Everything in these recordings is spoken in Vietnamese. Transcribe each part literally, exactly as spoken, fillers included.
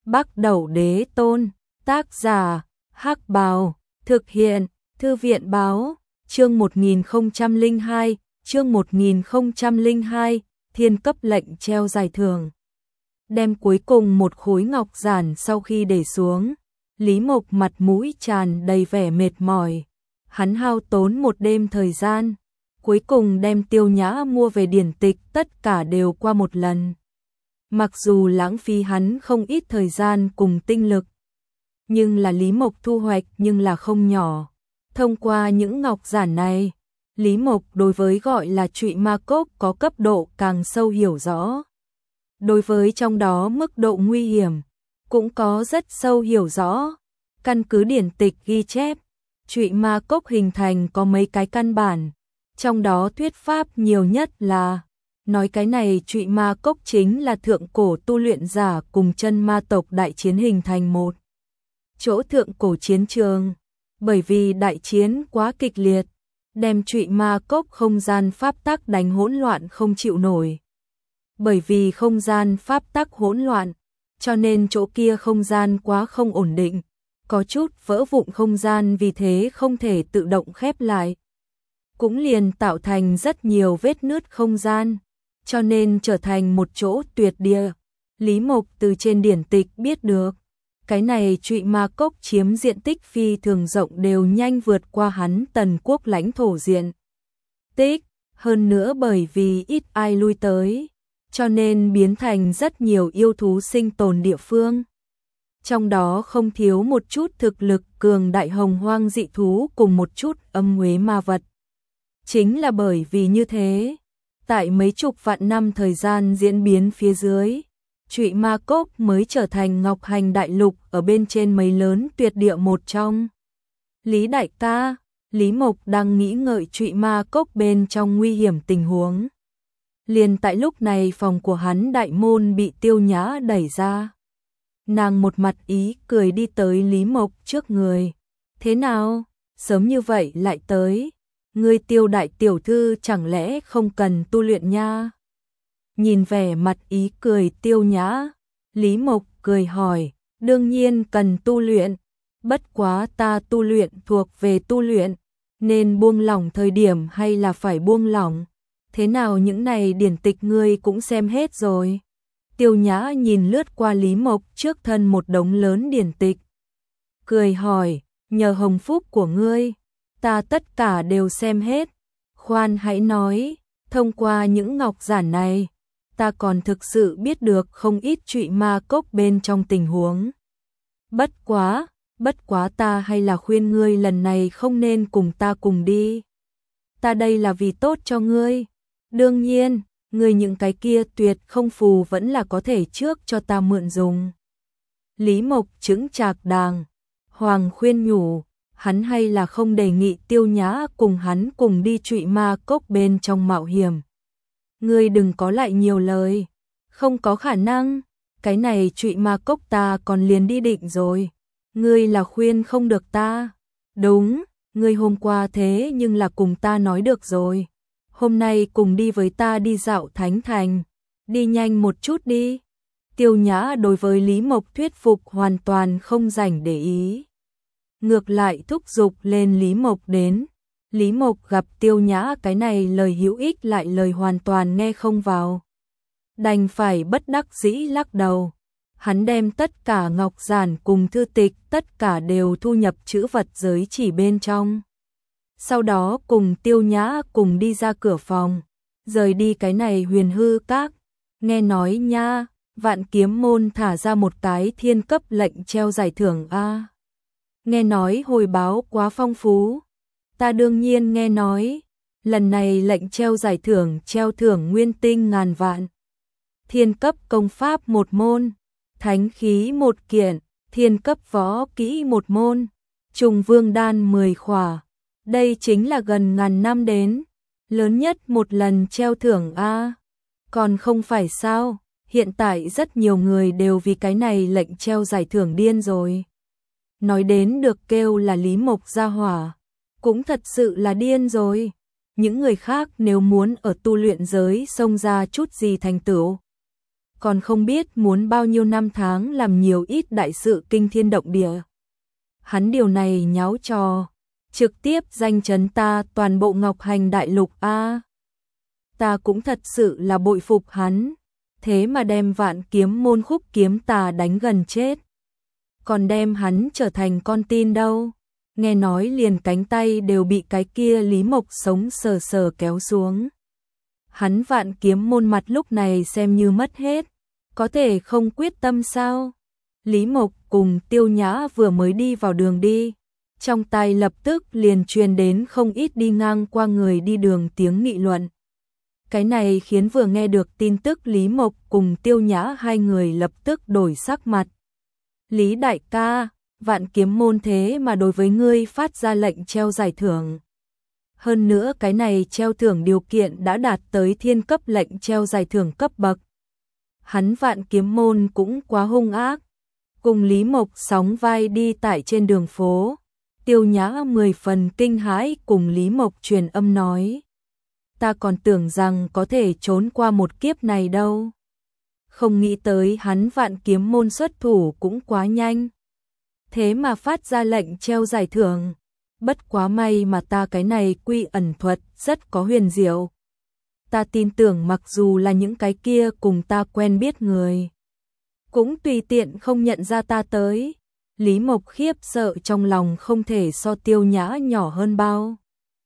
Bắc Đẩu Đế Tôn, tác giả, Hắc Bào, thực hiện, Thư viện Báo, chương một nghìn không trăm lẻ hai, chương một nghìn không trăm lẻ hai, thiên cấp lệnh treo giải thưởng. Đem cuối cùng một khối ngọc giản sau khi để xuống, Lý Mộc mặt mũi tràn đầy vẻ mệt mỏi. Hắn hao tốn một đêm thời gian, cuối cùng đem Tiêu Nhã mua về điển tịch tất cả đều qua một lần. Mặc dù lãng phí hắn không ít thời gian cùng tinh lực, nhưng là Lý Mộc thu hoạch nhưng là không nhỏ. Thông qua những ngọc giản này, Lý Mộc đối với gọi là trụy ma cốc có cấp độ càng sâu hiểu rõ. Đối với trong đó mức độ nguy hiểm, cũng có rất sâu hiểu rõ. Căn cứ điển tịch ghi chép, trụy ma cốc hình thành có mấy cái căn bản, trong đó thuyết pháp nhiều nhất là nói cái này trụy ma cốc chính là thượng cổ tu luyện giả cùng chân ma tộc đại chiến hình thành một chỗ thượng cổ chiến trường. Bởi vì đại chiến quá kịch liệt, đem trụy ma cốc không gian pháp tắc đánh hỗn loạn không chịu nổi. Bởi vì không gian pháp tắc hỗn loạn, cho nên chỗ kia không gian quá không ổn định, có chút vỡ vụn không gian vì thế không thể tự động khép lại. Cũng liền tạo thành rất nhiều vết nứt không gian, cho nên trở thành một chỗ tuyệt địa. Lý Mộc từ trên điển tịch biết được, cái này trụy ma cốc chiếm diện tích phi thường rộng đều nhanh vượt qua hắn Tần quốc lãnh thổ diện tích, hơn nữa bởi vì ít ai lui tới, cho nên biến thành rất nhiều yêu thú sinh tồn địa phương. Trong đó không thiếu một chút thực lực cường đại hồng hoang dị thú cùng một chút âm uế ma vật. Chính là bởi vì như thế, tại mấy chục vạn năm thời gian diễn biến phía dưới, trụy ma cốc mới trở thành Ngọc Hành Đại Lục ở bên trên mấy lớn tuyệt địa một trong. Lý đại ca, Lý Mộc đang nghĩ ngợi trụy ma cốc bên trong nguy hiểm tình huống. Liền tại lúc này phòng của hắn đại môn bị Tiêu Nhã đẩy ra. Nàng một mặt ý cười đi tới Lý Mộc trước người. Thế nào, sớm như vậy lại tới, ngươi Tiêu đại tiểu thư chẳng lẽ không cần tu luyện nha? Nhìn vẻ mặt ý cười Tiêu Nhã, Lý Mộc cười hỏi, đương nhiên cần tu luyện, bất quá ta tu luyện thuộc về tu luyện, nên buông lỏng thời điểm hay là phải buông lỏng? Thế nào những này điển tịch ngươi cũng xem hết rồi? Tiêu Nhã nhìn lướt qua Lý Mộc trước thân một đống lớn điển tịch, cười hỏi, nhờ hồng phúc của ngươi, ta tất cả đều xem hết. Khoan hãy nói, thông qua những ngọc giản này, ta còn thực sự biết được không ít trụy ma cốc bên trong tình huống. Bất quá, bất quá ta hay là khuyên ngươi lần này không nên cùng ta cùng đi. Ta đây là vì tốt cho ngươi. Đương nhiên, ngươi những cái kia tuyệt không phù vẫn là có thể trước cho ta mượn dùng. Lý Mộc chững chạc đàng hoàng khuyên nhủ, hắn hay là không đề nghị Tiêu Nhã cùng hắn cùng đi trụy ma cốc bên trong mạo hiểm. Ngươi đừng có lại nhiều lời, không có khả năng, cái này trụy ma cốc ta còn liền đi định rồi. Ngươi là khuyên không được ta. Đúng, ngươi hôm qua thế nhưng là cùng ta nói được rồi. Hôm nay cùng đi với ta đi dạo Thánh Thành, đi nhanh một chút đi. Tiêu Nhã đối với Lý Mộc thuyết phục hoàn toàn không rảnh để ý. Ngược lại thúc giục lên Lý Mộc đến. Lý Mộc gặp Tiêu Nhã cái này lời hữu ích lại lời hoàn toàn nghe không vào. Đành phải bất đắc dĩ lắc đầu. Hắn đem tất cả ngọc giản cùng thư tịch tất cả đều thu nhập chữ vật giới chỉ bên trong. Sau đó cùng Tiêu Nhã cùng đi ra cửa phòng, rời đi cái này huyền hư các. Nghe nói nha, Vạn Kiếm môn thả ra một cái thiên cấp lệnh treo giải thưởng a. Nghe nói hồi báo quá phong phú. Ta đương nhiên nghe nói, lần này lệnh treo giải thưởng treo thưởng nguyên tinh ngàn vạn. Thiên cấp công pháp một môn, thánh khí một kiện, thiên cấp võ kỹ một môn, trùng vương đan mười khỏa. Đây chính là gần ngàn năm đến, lớn nhất một lần treo thưởng a. Còn không phải sao, hiện tại rất nhiều người đều vì cái này lệnh treo giải thưởng điên rồi. Nói đến được kêu là Lý Mộc gia hỏa, cũng thật sự là điên rồi. Những người khác nếu muốn ở tu luyện giới xông ra chút gì thành tựu, còn không biết muốn bao nhiêu năm tháng làm nhiều ít đại sự kinh thiên động địa. Hắn điều này nháo trò, trực tiếp danh chấn ta toàn bộ Ngọc Hành đại lục a. Ta cũng thật sự là bội phục hắn, thế mà đem Vạn Kiếm môn Khúc Kiếm Tà đánh gần chết. Còn đem hắn trở thành con tin đâu, nghe nói liền cánh tay đều bị cái kia Lý Mộc sống sờ sờ kéo xuống. Hắn Vạn Kiếm môn mặt lúc này xem như mất hết, có thể không quyết tâm sao? Lý Mộc cùng Tiêu Nhã vừa mới đi vào đường đi, trong tai lập tức liền truyền đến không ít đi ngang qua người đi đường tiếng nghị luận. Cái này khiến vừa nghe được tin tức Lý Mộc cùng Tiêu Nhã hai người lập tức đổi sắc mặt. Lý đại ca, Vạn Kiếm môn thế mà đối với ngươi phát ra lệnh treo giải thưởng. Hơn nữa cái này treo thưởng điều kiện đã đạt tới thiên cấp lệnh treo giải thưởng cấp bậc. Hắn Vạn Kiếm môn cũng quá hung ác. Cùng Lý Mộc sóng vai đi tại trên đường phố, Tiêu Nhã mười phần kinh hãi cùng Lý Mộc truyền âm nói. Ta còn tưởng rằng có thể trốn qua một kiếp này đâu. Không nghĩ tới hắn Vạn Kiếm môn xuất thủ cũng quá nhanh. Thế mà phát ra lệnh treo giải thưởng. Bất quá may mà ta cái này quy ẩn thuật rất có huyền diệu. Ta tin tưởng mặc dù là những cái kia cùng ta quen biết người, cũng tùy tiện không nhận ra ta tới. Lý Mộc khiếp sợ trong lòng không thể so Tiêu Nhã nhỏ hơn bao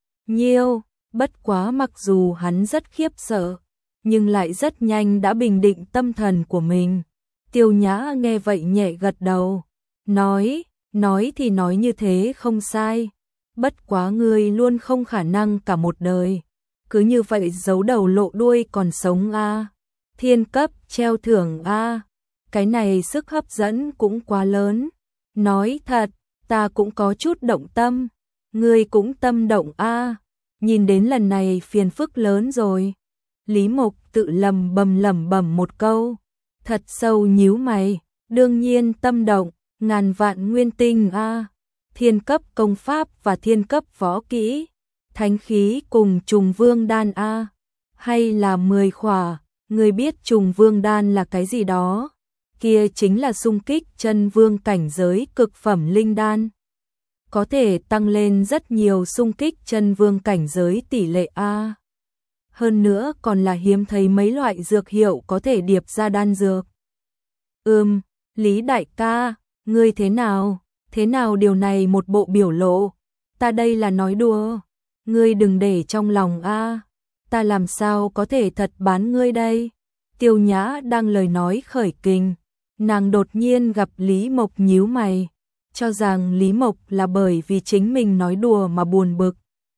nhiêu. Bất quá mặc dù hắn rất khiếp sợ, nhưng lại rất nhanh đã bình định tâm thần của mình. Tiêu Nhã nghe vậy nhẹ gật đầu, nói, nói thì nói như thế không sai. Bất quá ngươi luôn không khả năng cả một đời cứ như vậy giấu đầu lộ đuôi còn sống a. Thiên cấp treo thưởng a, cái này sức hấp dẫn cũng quá lớn. Nói thật, ta cũng có chút động tâm, ngươi cũng tâm động a. Nhìn đến lần này phiền phức lớn rồi. Lý Mộc tự lầm bầm lẩm bẩm một câu, thật sâu nhíu mày, đương nhiên tâm động, ngàn vạn nguyên tinh a, thiên cấp công pháp và thiên cấp võ kỹ, thánh khí cùng trùng vương đan a, hay là mười khỏa, ngươi biết trùng vương đan là cái gì đó? Kia chính là xung kích chân vương cảnh giới cực phẩm linh đan. Có thể tăng lên rất nhiều xung kích chân vương cảnh giới tỷ lệ A. Hơn nữa còn là hiếm thấy mấy loại dược hiệu có thể điệp ra đan dược. Ừm, Lý đại ca, ngươi thế nào? Thế nào điều này một bộ biểu lộ? Ta đây là nói đùa. Ngươi đừng để trong lòng A. Ta làm sao có thể thật bán ngươi đây? Tiêu Nhã đang lời nói khởi kình. Nàng đột nhiên gặp Lý Mộc nhíu mày, cho rằng Lý Mộc là bởi vì chính mình nói đùa mà buồn bực.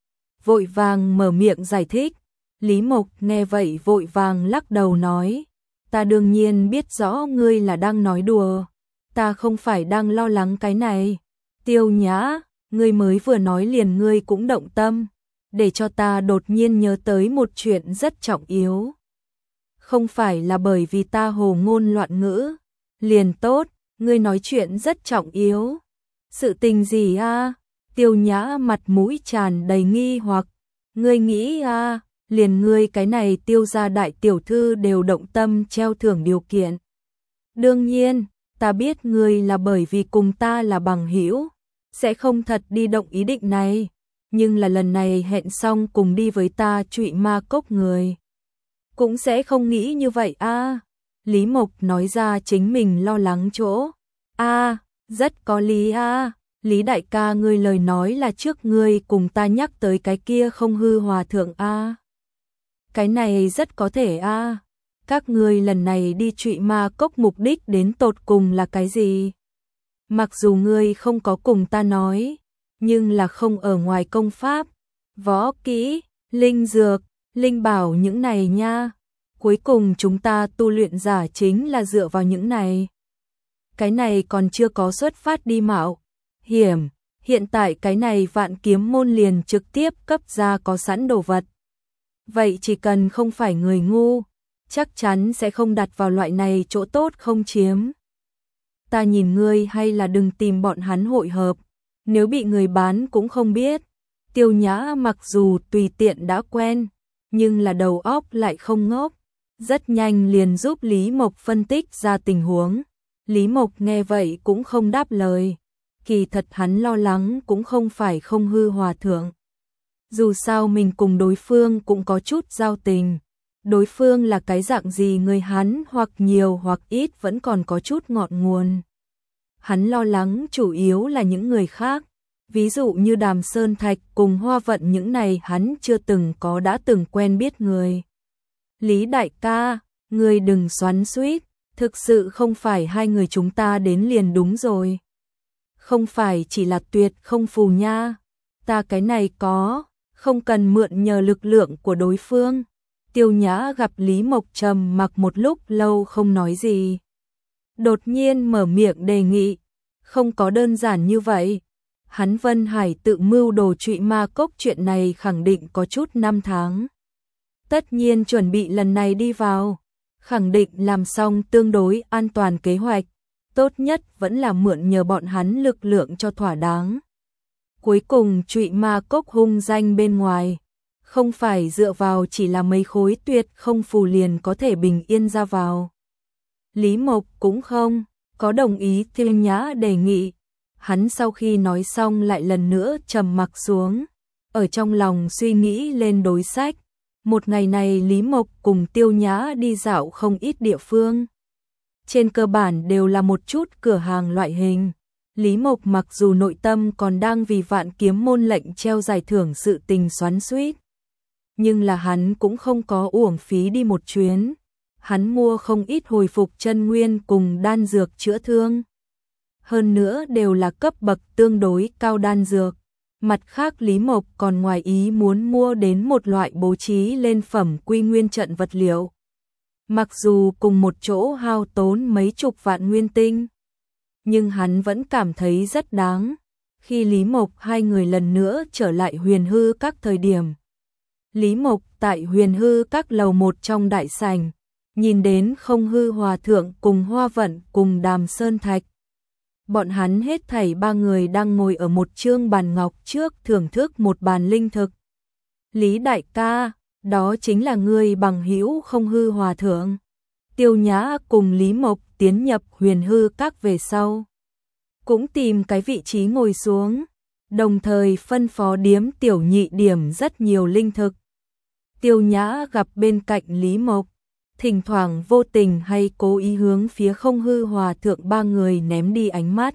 Vội vàng mở miệng giải thích. Lý Mộc nghe vậy vội vàng lắc đầu nói, ta đương nhiên biết rõ ngươi là đang nói đùa, ta không phải đang lo lắng cái này. Tiêu Nhã, ngươi mới vừa nói liền ngươi cũng động tâm, để cho ta đột nhiên nhớ tới một chuyện rất trọng yếu. Không phải là bởi vì ta hồ ngôn loạn ngữ, liền tốt, ngươi nói chuyện rất trọng yếu. Sự tình gì a? Tiêu Nhã mặt mũi tràn đầy nghi hoặc, ngươi nghĩ a, liền ngươi cái này Tiêu gia đại tiểu thư đều động tâm treo thưởng điều kiện. Đương nhiên, ta biết ngươi là bởi vì cùng ta là bằng hữu, sẽ không thật đi động ý định này, nhưng là lần này hẹn xong cùng đi với ta Trụy Ma Cốc người, cũng sẽ không nghĩ như vậy a. Lý Mộc nói ra chính mình lo lắng chỗ. A, rất có lý a. Lý đại ca ngươi lời nói là trước ngươi cùng ta nhắc tới cái kia không hư hòa thượng a. Cái này rất có thể a. Các ngươi lần này đi Trụy Ma Cốc mục đích đến tột cùng là cái gì? Mặc dù ngươi không có cùng ta nói, nhưng là không ở ngoài công pháp, võ kỹ, linh dược, linh bảo những này nha. Cuối cùng chúng ta tu luyện giả chính là dựa vào những này. Cái này còn chưa có xuất phát đi mạo hiểm, hiện tại cái này Vạn Kiếm môn liền trực tiếp cấp ra có sẵn đồ vật. Vậy chỉ cần không phải người ngu, chắc chắn sẽ không đặt vào loại này chỗ tốt không chiếm. Ta nhìn ngươi hay là đừng tìm bọn hắn hội hợp, nếu bị người bán cũng không biết. Tiêu Nhã mặc dù tùy tiện đã quen, nhưng là đầu óc lại không ngốc. rất nhanh liền giúp Lý Mộc phân tích ra tình huống. Lý Mộc nghe vậy cũng không đáp lời, kỳ thật hắn lo lắng cũng không phải không hư hòa thượng. Dù sao mình cùng đối phương cũng có chút giao tình, đối phương là cái dạng gì người hắn hoặc nhiều hoặc ít vẫn còn có chút ngọn nguồn. Hắn lo lắng chủ yếu là những người khác, ví dụ như Đàm Sơn Thạch cùng Hoa Vận, những này hắn chưa từng có đã từng quen biết người. Lý đại ca, người đừng xoắn xuýt, thực sự không phải hai người chúng ta đến liền đúng rồi. Không phải chỉ là tuyệt không phù nha, ta cái này có, không cần mượn nhờ lực lượng của đối phương. Tiêu Nhã gặp Lý Mộc trầm mặc một lúc lâu không nói gì. Đột nhiên mở miệng đề nghị, không có đơn giản như vậy. Hắn Vân Hải tự mưu đồ trụy ma cốc chuyện này khẳng định có chút năm tháng. Tất nhiên chuẩn bị lần này đi vào, khẳng định làm xong tương đối an toàn kế hoạch, tốt nhất vẫn là mượn nhờ bọn hắn lực lượng cho thỏa đáng. Cuối cùng trụy ma cốc hung danh bên ngoài, không phải dựa vào chỉ là mấy khối tuyệt không phù liền có thể bình yên ra vào. Lý Mộc cũng không có đồng ý Tiêu Nhã đề nghị. Hắn sau khi nói xong lại lần nữa trầm mặc xuống, ở trong lòng suy nghĩ lên đối sách. Một ngày này Lý Mộc cùng Tiêu Nhã đi dạo không ít địa phương. Trên cơ bản đều là một chút cửa hàng loại hình. Lý Mộc mặc dù nội tâm còn đang vì Vạn Kiếm môn lệnh treo giải thưởng sự tình xoắn xuýt, nhưng là hắn cũng không có uổng phí đi một chuyến. Hắn mua không ít hồi phục chân nguyên cùng đan dược chữa thương. Hơn nữa đều là cấp bậc tương đối cao đan dược. Mặt khác Lý Mộc còn ngoài ý muốn mua đến một loại bố trí lên phẩm quy nguyên trận vật liệu. Mặc dù cùng một chỗ hao tốn mấy chục vạn nguyên tinh, nhưng hắn vẫn cảm thấy rất đáng. Khi Lý Mộc hai người lần nữa trở lại Huyền Hư Các thời điểm, Lý Mộc tại Huyền Hư Các lầu một trong đại sảnh, nhìn đến Không Hư Hòa Thượng cùng Hoa Vận cùng Đàm Sơn Thạch. Bọn hắn hết thảy ba người đang ngồi ở một chương bàn ngọc trước thưởng thức một bàn linh thực. Lý đại ca, đó chính là người bằng hữu Không Hư Hòa Thượng. Tiêu Nhã cùng Lý Mộc tiến nhập Huyền Hư Các về sau, cũng tìm cái vị trí ngồi xuống, đồng thời phân phó điếm tiểu nhị điểm rất nhiều linh thực. Tiêu Nhã gặp bên cạnh Lý Mộc, thỉnh thoảng vô tình hay cố ý hướng phía Không Hư Hòa Thượng ba người ném đi ánh mắt.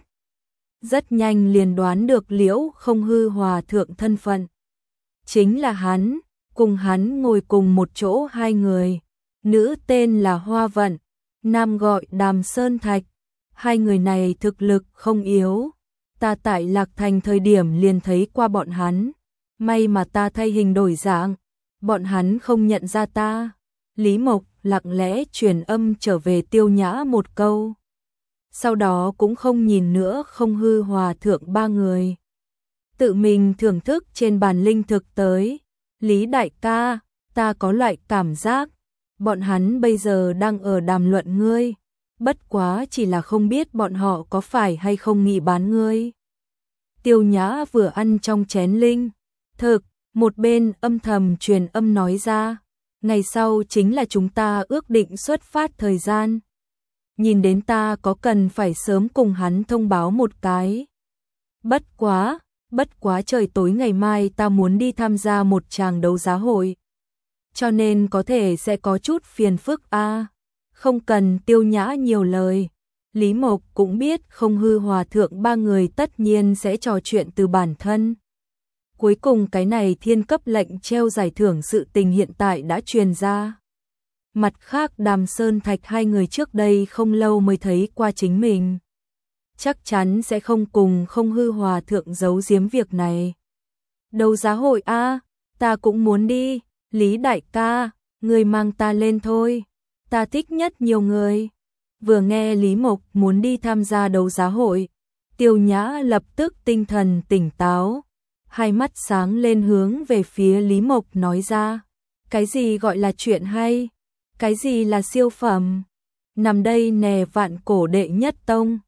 Rất nhanh liền đoán được Liễu Không Hư Hòa Thượng thân phận. Chính là hắn, cùng hắn ngồi cùng một chỗ hai người, nữ tên là Hoa Vận, nam gọi Đàm Sơn Thạch. Hai người này thực lực không yếu, ta tại Lạc Thành thời điểm liền thấy qua bọn hắn, may mà ta thay hình đổi dạng, bọn hắn không nhận ra ta. Lý Mộc lặng lẽ truyền âm trở về Tiêu Nhã một câu, sau đó cũng không nhìn nữa Không Hư Hòa Thượng ba người, tự mình thưởng thức trên bàn linh thực tới. Lý đại ca, ta có loại cảm giác, bọn hắn bây giờ đang ở đàm luận ngươi, bất quá chỉ là không biết bọn họ có phải hay không nghĩ bán ngươi. Tiêu Nhã vừa ăn trong chén linh thực, một bên âm thầm truyền âm nói ra, ngày sau chính là chúng ta ước định xuất phát thời gian. Nhìn đến ta có cần phải sớm cùng hắn thông báo một cái. Bất quá, bất quá trời tối ngày mai ta muốn đi tham gia một tràng đấu giá hội, cho nên có thể sẽ có chút phiền phức a. À, không cần. Tiêu Nhã nhiều lời, Lý Mộc cũng biết Không Hư Hòa Thượng ba người tất nhiên sẽ trò chuyện từ bản thân. Cuối cùng cái này thiên cấp lệnh treo giải thưởng sự tình hiện tại đã truyền ra. Mặt khác Đàm Sơn Thạch hai người trước đây không lâu mới thấy qua chính mình, chắc chắn sẽ không cùng Không Hư Hòa Thượng giấu giếm việc này. Đấu giá hội a, à, ta cũng muốn đi. Lý đại ca, người mang ta lên thôi, ta thích nhất nhiều người. Vừa nghe Lý Mộc muốn đi tham gia đấu giá hội, Tiêu Nhã lập tức tinh thần tỉnh táo, hai mắt sáng lên hướng về phía Lý Mộc nói ra, cái gì gọi là chuyện hay, cái gì là siêu phẩm, nằm đây nè Vạn Cổ đệ nhất tông,